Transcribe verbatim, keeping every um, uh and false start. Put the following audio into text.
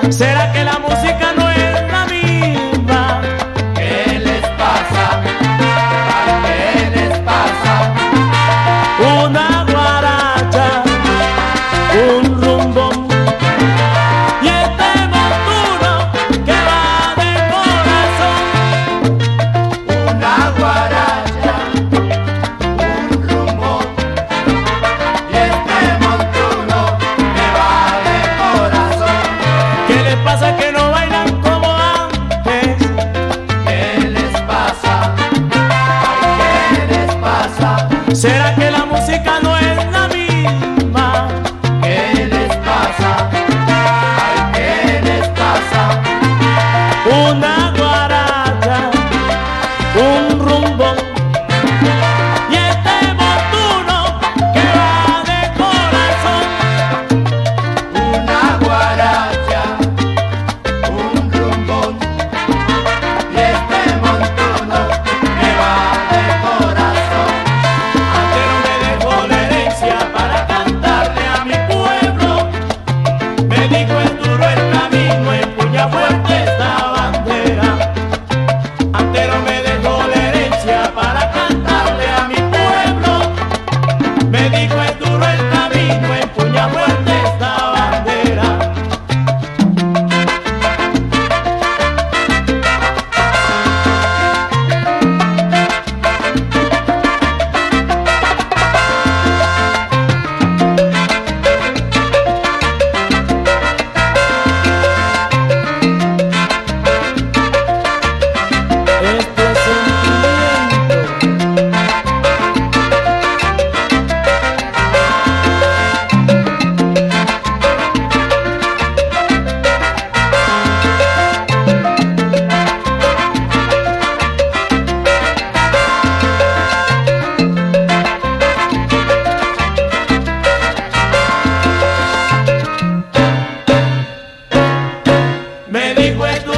¿Será que la música no es la misma? ¿Qué les pasa? Ay, ¿qué les pasa? Una guaracha, un rumbón y este montuno que va de corazón. Una guaracha, un rumbón y este montuno que va de corazón. ¿Qué les pasa que no bailan como antes? ¿Qué les pasa? Ay, ¿qué les pasa? ¿Será que la música no es la misma? ¿Qué les pasa? Ay, ¿qué les pasa? Una guaracha, un rumbón y este montuno que va de corazón. Una guaracha, un rumbón y este montuno que va de corazón. Antero me dejó la herencia para cantarle a mi pueblo. Me dijo es duro el camino, empuña fuerte esta bandera. Antero me dejó la herencia para cantarle a mi pueblo. Me dijo es duro el camino, empuña fuerte esta bandera. Esto es sentimiento. Me dijo es